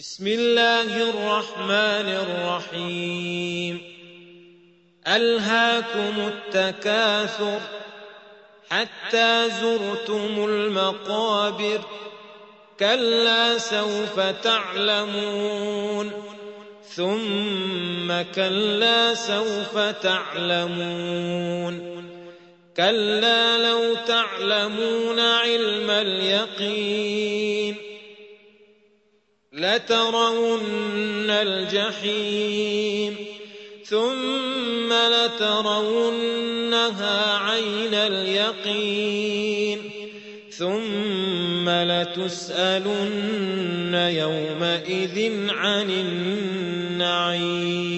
بسم الله الرحمن الرحيم ألهاكم التكاثر حتى زرتم المقابر كلا سوف تعلمون ثم كلا سوف تعلمون كلا لو تعلمون علم اليقين لترون الجحيم ثم لترونها عين اليقين ثم لتسألن يومئذ عن النعيم.